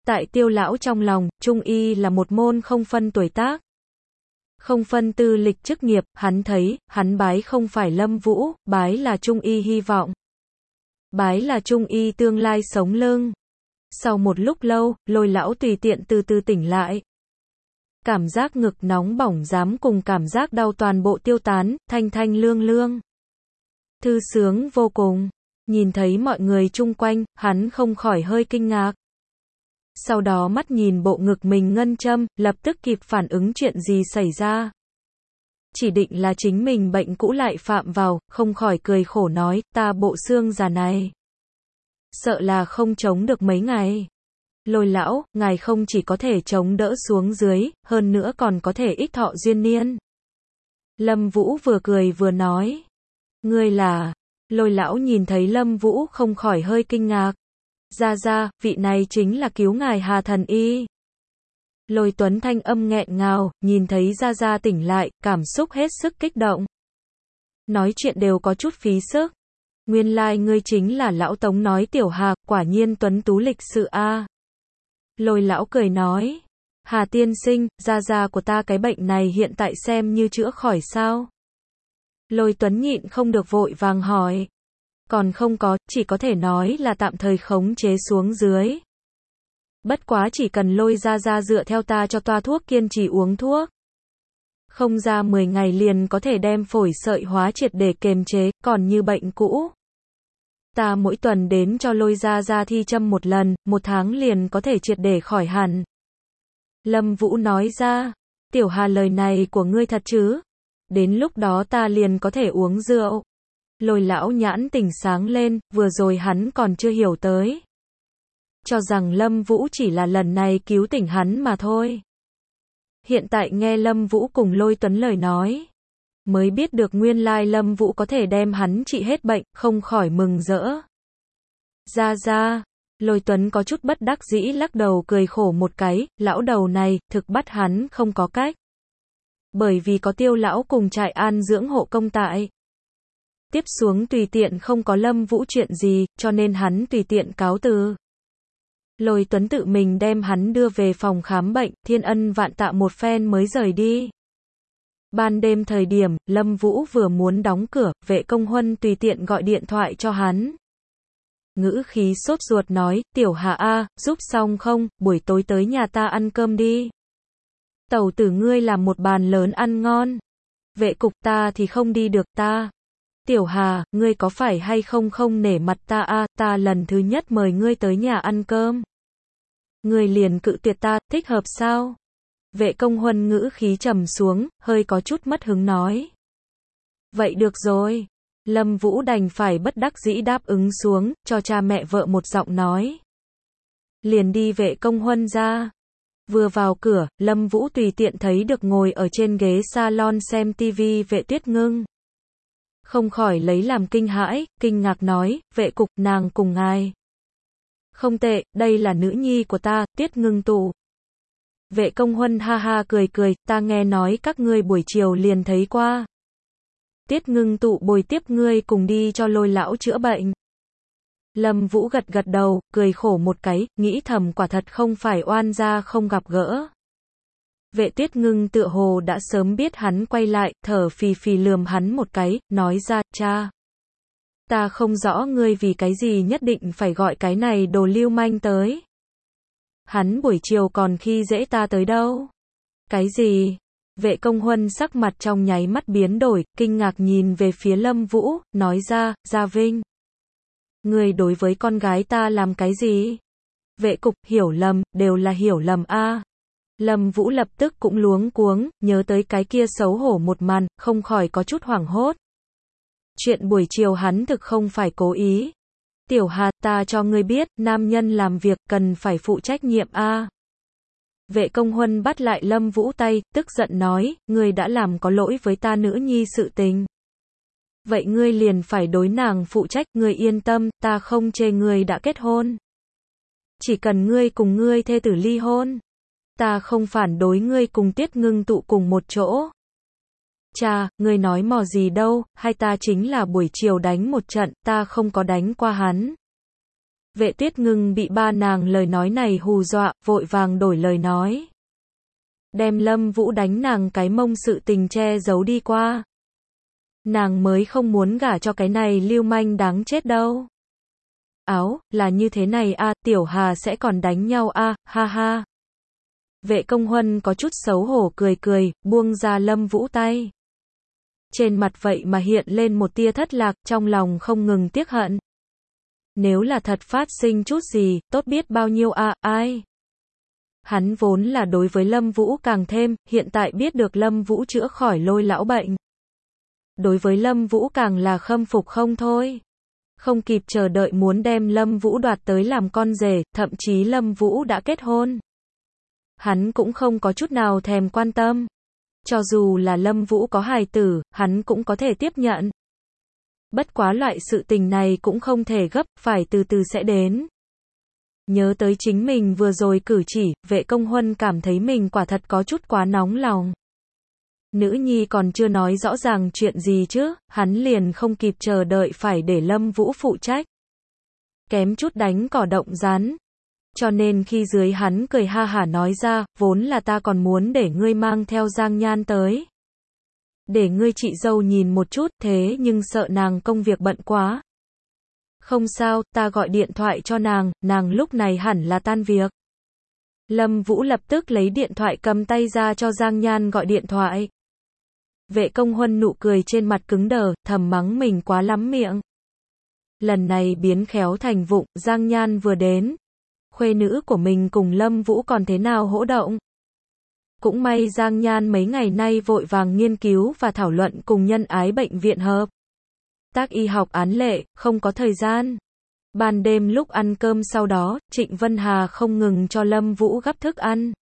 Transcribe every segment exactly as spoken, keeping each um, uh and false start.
Tại Tiêu lão trong lòng, trung y là một môn không phân tuổi tác, không phân tư lịch chức nghiệp, hắn thấy, hắn bái không phải Lâm Vũ, bái là trung y hy vọng. Bái là trung y tương lai sống lưng. Sau một lúc lâu, Lôi lão tùy tiện từ từ tỉnh lại. Cảm giác ngực nóng bỏng dám cùng cảm giác đau toàn bộ tiêu tán, thanh thanh lương lương. Thư sướng vô cùng. Nhìn thấy mọi người chung quanh, hắn không khỏi hơi kinh ngạc. Sau đó mắt nhìn bộ ngực mình ngân châm, lập tức kịp phản ứng chuyện gì xảy ra. Chỉ định là chính mình bệnh cũ lại phạm vào, không khỏi cười khổ nói, ta bộ xương già này. Sợ là không chống được mấy ngày. Lôi lão, ngài không chỉ có thể chống đỡ xuống dưới, hơn nữa còn có thể ích thọ duyên niên. Lâm Vũ vừa cười vừa nói. Ngươi là... Lôi lão nhìn thấy Lâm Vũ không khỏi hơi kinh ngạc. Ra ra, vị này chính là cứu ngài Hà thần y. Lôi Tuấn thanh âm nghẹn ngào, nhìn thấy Gia Gia tỉnh lại, cảm xúc hết sức kích động. Nói chuyện đều có chút phí sức. Nguyên lai like ngươi chính là lão Tống nói Tiểu Hà, quả nhiên tuấn tú lịch sự a. Lôi lão cười nói, Hà tiên sinh, Gia Gia của ta cái bệnh này hiện tại xem như chữa khỏi sao? Lôi Tuấn nhịn không được vội vàng hỏi. Còn không có, chỉ có thể nói là tạm thời khống chế xuống dưới. Bất quá chỉ cần Lôi Gia Gia dựa theo ta cho toa thuốc kiên trì uống thuốc. Không ra mười ngày liền có thể đem phổi sợi hóa triệt để kiềm chế, còn như bệnh cũ. Ta mỗi tuần đến cho Lôi Gia Gia thi châm một lần, một tháng liền có thể triệt để khỏi hẳn. Lâm Vũ nói ra, Tiểu Hà lời này của ngươi thật chứ? Đến lúc đó ta liền có thể uống rượu. Lôi lão nhãn tỉnh sáng lên, vừa rồi hắn còn chưa hiểu tới. Cho rằng Lâm Vũ chỉ là lần này cứu tỉnh hắn mà thôi. Hiện tại nghe Lâm Vũ cùng Lôi Tuấn lời nói, mới biết được nguyên lai Lâm Vũ có thể đem hắn trị hết bệnh, không khỏi mừng rỡ. Ra ra, Lôi Tuấn có chút bất đắc dĩ lắc đầu cười khổ một cái, lão đầu này, thực bắt hắn không có cách. Bởi vì có Tiêu lão cùng trại an dưỡng hộ công tại. Tiếp xuống tùy tiện không có Lâm Vũ chuyện gì, cho nên hắn tùy tiện cáo từ. Lôi Tuấn tự mình đem hắn đưa về phòng khám bệnh, thiên ân vạn tạ một phen mới rời đi. Ban đêm thời điểm, Lâm Vũ vừa muốn đóng cửa, Vệ Công Huân tùy tiện gọi điện thoại cho hắn. Ngữ khí sốt ruột nói, Tiểu Hà a, giúp xong không, buổi tối tới nhà ta ăn cơm đi. Tẩu tử ngươi làm một bàn lớn ăn ngon. Vệ cục ta thì không đi được ta. Tiểu Hà, ngươi có phải hay không không nể mặt ta a, ta lần thứ nhất mời ngươi tới nhà ăn cơm. Ngươi liền cự tuyệt ta, thích hợp sao? Vệ Công Huân ngữ khí trầm xuống, hơi có chút mất hứng nói. Vậy được rồi. Lâm Vũ đành phải bất đắc dĩ đáp ứng xuống, cho cha mẹ vợ một giọng nói. Liền đi Vệ Công Huân ra. Vừa vào cửa, Lâm Vũ tùy tiện thấy được ngồi ở trên ghế salon xem tivi Vệ Tuyết Ngưng. Không khỏi lấy làm kinh hãi, kinh ngạc nói, Vệ cục, nàng cùng ngài. Không tệ, đây là nữ nhi của ta, Tuyết Ngưng tụ. Vệ Công Huân ha ha cười cười, ta nghe nói các ngươi buổi chiều liền thấy qua. Tuyết Ngưng tụ bồi tiếp ngươi cùng đi cho Lôi lão chữa bệnh. Lâm Vũ gật gật đầu, cười khổ một cái, nghĩ thầm quả thật không phải oan gia không gặp gỡ. Vệ Tuyết Ngưng tựa hồ đã sớm biết hắn quay lại, thở phì phì lườm hắn một cái, nói ra, cha. Ta không rõ ngươi vì cái gì nhất định phải gọi cái này đồ lưu manh tới. Hắn buổi chiều còn khi dễ ta tới đâu. Cái gì? Vệ Công Huân sắc mặt trong nháy mắt biến đổi, kinh ngạc nhìn về phía Lâm Vũ, nói ra, Gia Vinh. Ngươi đối với con gái ta làm cái gì? Vệ cục, hiểu lầm, đều là hiểu lầm a. Lâm Vũ lập tức cũng luống cuống, nhớ tới cái kia xấu hổ một màn, không khỏi có chút hoảng hốt. Chuyện buổi chiều hắn thực không phải cố ý. Tiểu Hà, ta cho ngươi biết, nam nhân làm việc cần phải phụ trách nhiệm a. Vệ Công Huân bắt lại Lâm Vũ tay, tức giận nói, ngươi đã làm có lỗi với ta nữ nhi sự tình. Vậy ngươi liền phải đối nàng phụ trách, ngươi yên tâm, ta không chê ngươi đã kết hôn. Chỉ cần ngươi cùng ngươi thê tử ly hôn. Ta không phản đối ngươi cùng Tuyết Ngưng tụ cùng một chỗ. Cha, ngươi nói mò gì đâu, hay ta chính là buổi chiều đánh một trận, ta không có đánh qua hắn. Vệ Tuyết Ngưng bị ba nàng lời nói này hù dọa, vội vàng đổi lời nói. Đem Lâm Vũ đánh nàng cái mông sự tình che giấu đi qua. Nàng mới không muốn gả cho cái này lưu manh đáng chết đâu. Áo, là như thế này a, à, Tiểu Hà sẽ còn đánh nhau a, à, ha ha. Vệ Công Huân có chút xấu hổ cười cười, buông ra Lâm Vũ tay. Trên mặt vậy mà hiện lên một tia thất lạc, trong lòng không ngừng tiếc hận. Nếu là thật phát sinh chút gì, tốt biết bao nhiêu a, à, ai. Hắn vốn là đối với Lâm Vũ càng thêm, hiện tại biết được Lâm Vũ chữa khỏi Lôi lão bệnh. Đối với Lâm Vũ càng là khâm phục không thôi. Không kịp chờ đợi muốn đem Lâm Vũ đoạt tới làm con rể, thậm chí Lâm Vũ đã kết hôn. Hắn cũng không có chút nào thèm quan tâm. Cho dù là Lâm Vũ có hài tử, hắn cũng có thể tiếp nhận. Bất quá loại sự tình này cũng không thể gấp, phải từ từ sẽ đến. Nhớ tới chính mình vừa rồi cử chỉ, Vệ Công Huân cảm thấy mình quả thật có chút quá nóng lòng. Nữ nhi còn chưa nói rõ ràng chuyện gì chứ, hắn liền không kịp chờ đợi phải để Lâm Vũ phụ trách. Kém chút đánh cỏ động rắn. Cho nên khi dưới hắn cười ha hả nói ra, vốn là ta còn muốn để ngươi mang theo Giang Nhan tới. Để ngươi chị dâu nhìn một chút, thế nhưng sợ nàng công việc bận quá. Không sao, ta gọi điện thoại cho nàng, nàng lúc này hẳn là tan việc. Lâm Vũ lập tức lấy điện thoại cầm tay ra cho Giang Nhan gọi điện thoại. Vệ Công Huân nụ cười trên mặt cứng đờ, thầm mắng mình quá lắm miệng. Lần này biến khéo thành vụng, Giang Nhan vừa đến. Khuê nữ của mình cùng Lâm Vũ còn thế nào hỗ động. Cũng may Giang Nhan mấy ngày nay vội vàng nghiên cứu và thảo luận cùng nhân ái bệnh viện hợp tác y học án lệ, không có thời gian. Ban đêm lúc ăn cơm sau đó, Trịnh Vân Hà không ngừng cho Lâm Vũ gắp thức ăn.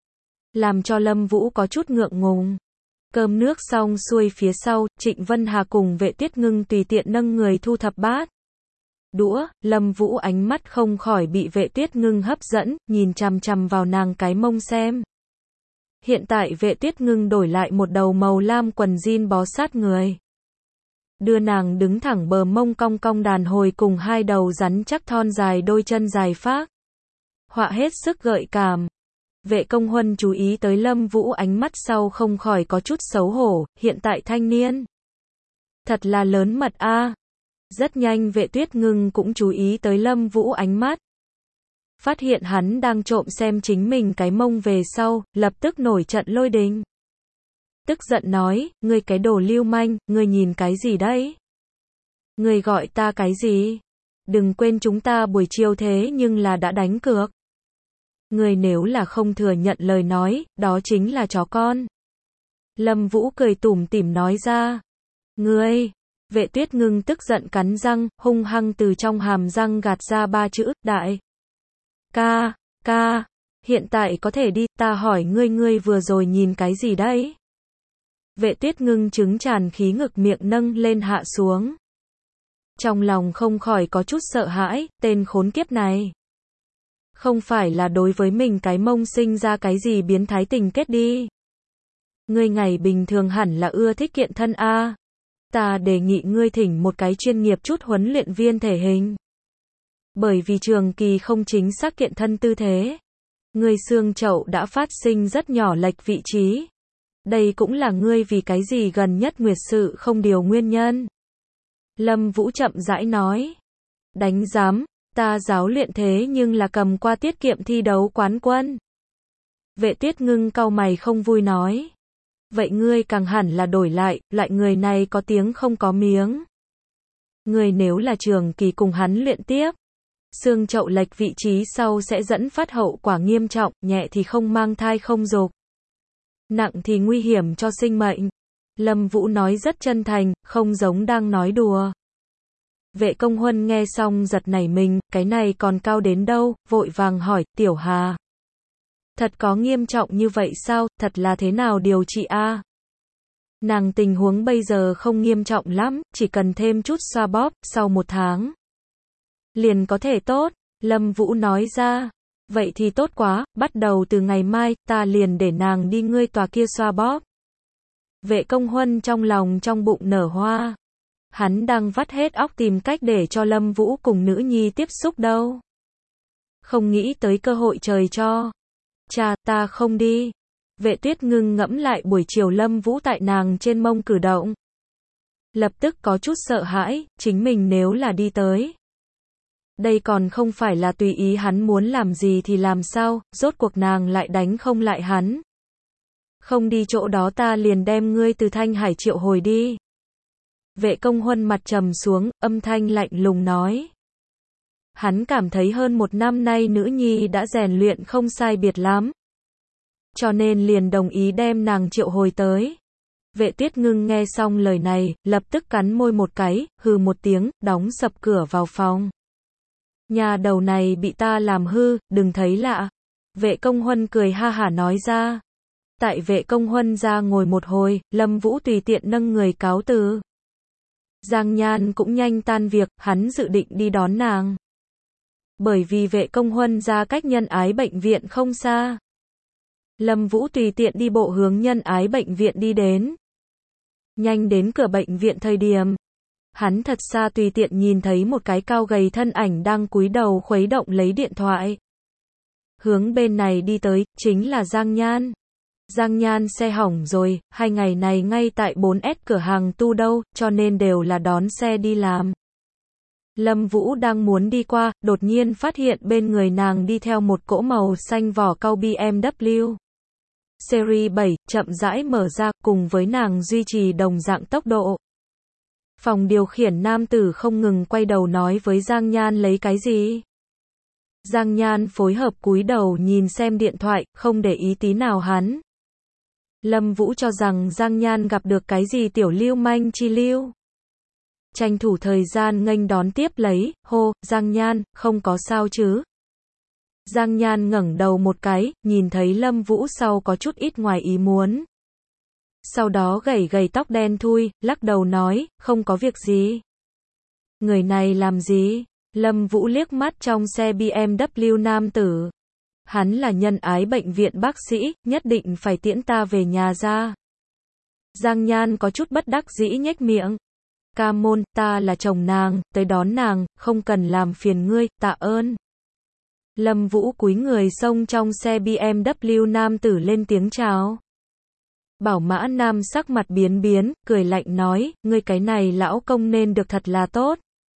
Làm cho Lâm Vũ có chút ngượng ngùng. Cơm nước xong xuôi phía sau, Trịnh Vân Hà cùng Vệ Tuyết Ngưng tùy tiện nâng người thu thập bát. Đũa, Lâm Vũ ánh mắt không khỏi bị Vệ Tuyết Ngưng hấp dẫn, nhìn chằm chằm vào nàng cái mông xem. Hiện tại Vệ Tuyết Ngưng đổi lại một đầu màu lam quần jean bó sát người. Đưa nàng đứng thẳng bờ mông cong cong đàn hồi cùng hai đầu rắn chắc thon dài đôi chân dài phác. Họa hết sức gợi cảm. Vệ Công Huân chú ý tới Lâm Vũ ánh mắt sau không khỏi có chút xấu hổ, hiện tại thanh niên. Thật là lớn mật a. À. Rất nhanh Vệ Tuyết Ngưng cũng chú ý tới Lâm Vũ ánh mắt. Phát hiện hắn đang trộm xem chính mình cái mông về sau, lập tức nổi trận lôi đình. Tức giận nói, ngươi cái đồ lưu manh, ngươi nhìn cái gì đấy? Ngươi gọi ta cái gì? Đừng quên chúng ta buổi chiều thế nhưng là đã đánh cược. Ngươi nếu là không thừa nhận lời nói, đó chính là chó con. Lâm Vũ cười tủm tỉm nói ra. Ngươi! Vệ Tuyết Ngưng tức giận cắn răng, hung hăng từ trong hàm răng gạt ra ba chữ, đại. Ca, ca, hiện tại có thể đi, ta hỏi ngươi ngươi vừa rồi nhìn cái gì đấy? Vệ Tuyết Ngưng trứng tràn khí ngực miệng nâng lên hạ xuống. Trong lòng không khỏi có chút sợ hãi, tên khốn kiếp này. Không phải là đối với mình cái mông sinh ra cái gì biến thái tình kết đi. Ngươi ngày bình thường hẳn là ưa thích kiện thân a. Ta đề nghị ngươi thỉnh một cái chuyên nghiệp chút huấn luyện viên thể hình. Bởi vì trường kỳ không chính xác kiện thân tư thế. Ngươi xương chậu đã phát sinh rất nhỏ lệch vị trí. Đây cũng là ngươi vì cái gì gần nhất nguyệt sự không điều nguyên nhân. Lâm Vũ chậm rãi nói. Đánh giám, ta giáo luyện thế nhưng là cầm qua tiết kiệm thi đấu quán quân. Vệ Tuyết Ngưng cau mày không vui nói. Vậy ngươi càng hẳn là đổi lại, loại người này có tiếng không có miếng. Ngươi nếu là trường kỳ cùng hắn luyện tiếp. Xương chậu lệch vị trí sau sẽ dẫn phát hậu quả nghiêm trọng, nhẹ thì không mang thai không dục. Nặng thì nguy hiểm cho sinh mệnh. Lâm Vũ nói rất chân thành, không giống đang nói đùa. Vệ Công Huân nghe xong giật nảy mình, cái này còn cao đến đâu, vội vàng hỏi, Tiểu Hà. Thật có nghiêm trọng như vậy sao, thật là thế nào điều trị a? À? Nàng tình huống bây giờ không nghiêm trọng lắm, chỉ cần thêm chút xoa bóp, sau một tháng. Liền có thể tốt, Lâm Vũ nói ra. Vậy thì tốt quá, bắt đầu từ ngày mai, ta liền để nàng đi ngươi tòa kia xoa bóp. Vệ Công Huân trong lòng trong bụng nở hoa. Hắn đang vắt hết óc tìm cách để cho Lâm Vũ cùng nữ nhi tiếp xúc đâu. Không nghĩ tới cơ hội trời cho. Cha, ta không đi. Vệ Tuyết Ngưng ngẫm lại buổi chiều Lâm Vũ tại nàng trên mông cử động. Lập tức có chút sợ hãi, chính mình nếu là đi tới. Đây còn không phải là tùy ý hắn muốn làm gì thì làm sao, rốt cuộc nàng lại đánh không lại hắn. Không đi chỗ đó ta liền đem ngươi từ Thanh Hải triệu hồi đi. Vệ Công Huân mặt trầm xuống, âm thanh lạnh lùng nói. Hắn cảm thấy hơn một năm nay nữ nhi đã rèn luyện không sai biệt lắm. Cho nên liền đồng ý đem nàng triệu hồi tới. Vệ Tuyết Ngưng nghe xong lời này, lập tức cắn môi một cái, hừ một tiếng, đóng sập cửa vào phòng. Nhà đầu này bị ta làm hư, đừng thấy lạ. Vệ Công Huân cười ha hả nói ra. Tại Vệ Công Huân ra ngồi một hồi, Lâm Vũ tùy tiện nâng người cáo từ. Giang Nhan cũng nhanh tan việc, hắn dự định đi đón nàng. Bởi vì Vệ Công Huân ra cách Nhân Ái bệnh viện không xa. Lâm Vũ tùy tiện đi bộ hướng Nhân Ái bệnh viện đi đến. Nhanh đến cửa bệnh viện thời điểm. Hắn thật xa tùy tiện nhìn thấy một cái cao gầy thân ảnh đang cúi đầu khuấy động lấy điện thoại. Hướng bên này đi tới, chính là Giang Nhan. Giang Nhan xe hỏng rồi, hai ngày này ngay tại bốn S cửa hàng tu đâu, cho nên đều là đón xe đi làm. Lâm Vũ đang muốn đi qua, đột nhiên phát hiện bên người nàng đi theo một cỗ màu xanh vỏ cau B M W. Series bảy, chậm rãi mở ra, cùng với nàng duy trì đồng dạng tốc độ. Phòng điều khiển nam tử không ngừng quay đầu nói với Giang Nhan lấy cái gì. Giang Nhan phối hợp cúi đầu nhìn xem điện thoại, không để ý tí nào hắn. Lâm Vũ cho rằng Giang Nhan gặp được cái gì tiểu lưu manh chi lưu. Tranh thủ thời gian nghênh đón tiếp lấy, hô, Giang Nhan, không có sao chứ. Giang Nhan ngẩng đầu một cái, nhìn thấy Lâm Vũ sau có chút ít ngoài ý muốn. Sau đó gẩy gẩy tóc đen thui, lắc đầu nói, không có việc gì. Người này làm gì? Lâm Vũ liếc mắt trong xe B M W nam tử. Hắn là Nhân Ái bệnh viện bác sĩ, nhất định phải tiễn ta về nhà ra. Giang Nhan có chút bất đắc dĩ nhếch miệng. Ca môn, ta là chồng nàng, tới đón nàng, không cần làm phiền ngươi, tạ ơn. Lâm Vũ cúi người xông trong xe B M W nam tử lên tiếng chào. Bảo mã nam sắc mặt biến biến, cười lạnh nói, ngươi cái này lão công nên được thật là tốt.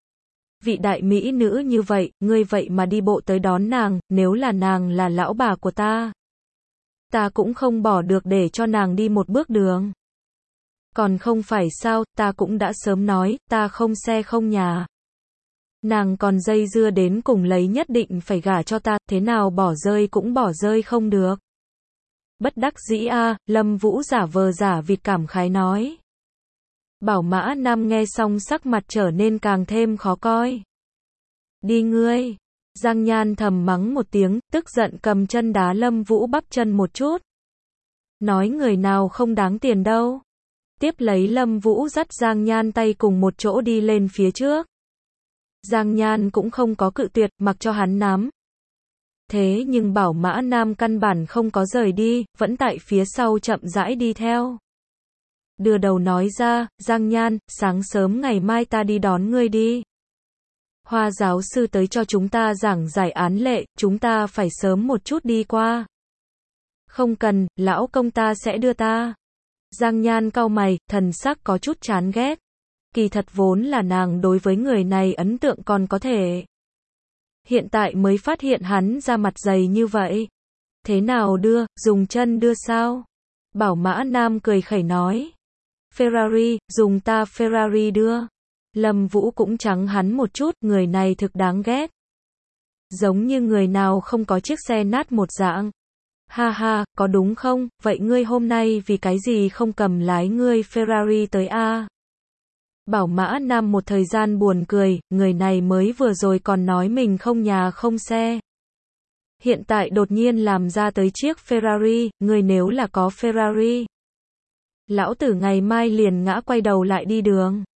Vị đại mỹ nữ như vậy, ngươi vậy mà đi bộ tới đón nàng, nếu là nàng là lão bà của ta. Ta cũng không bỏ được để cho nàng đi một bước đường. Còn không phải sao, ta cũng đã sớm nói, ta không xe không nhà. Nàng còn dây dưa đến cùng lấy nhất định phải gả cho ta, thế nào bỏ rơi cũng bỏ rơi không được. Bất đắc dĩ a, à, Lâm Vũ giả vờ giả vịt cảm khái nói. Bảo mã nam nghe xong sắc mặt trở nên càng thêm khó coi. Đi ngươi. Giang Nhan thầm mắng một tiếng, tức giận cầm chân đá Lâm Vũ bắp chân một chút. Nói người nào không đáng tiền đâu. Tiếp lấy Lâm Vũ dắt Giang Nhan tay cùng một chỗ đi lên phía trước. Giang Nhan cũng không có cự tuyệt, mặc cho hắn nắm. Thế nhưng Bảo mã nam căn bản không có rời đi, vẫn tại phía sau chậm rãi đi theo. Đưa đầu nói ra, Giang Nhan, sáng sớm ngày mai ta đi đón ngươi đi. Hoa giáo sư tới cho chúng ta giảng giải án lệ, chúng ta phải sớm một chút đi qua. Không cần, lão công ta sẽ đưa ta. Giang Nhan cau mày, thần sắc có chút chán ghét. Kỳ thật vốn là nàng đối với người này ấn tượng còn có thể. Hiện tại mới phát hiện hắn ra mặt dày như vậy. Thế nào đưa, dùng chân đưa sao? Bảo mã nam cười khẩy nói. Ferrari, dùng ta Ferrari đưa. Lâm Vũ cũng trắng hắn một chút, người này thực đáng ghét. Giống như người nào không có chiếc xe nát một dạng. Ha ha, có đúng không, vậy ngươi hôm nay vì cái gì không cầm lái ngươi Ferrari tới a? Bảo mã nam một thời gian buồn cười, người này mới vừa rồi còn nói mình không nhà không xe. Hiện tại đột nhiên làm ra tới chiếc Ferrari, người nếu là có Ferrari. Lão tử ngày mai liền ngã quay đầu lại đi đường.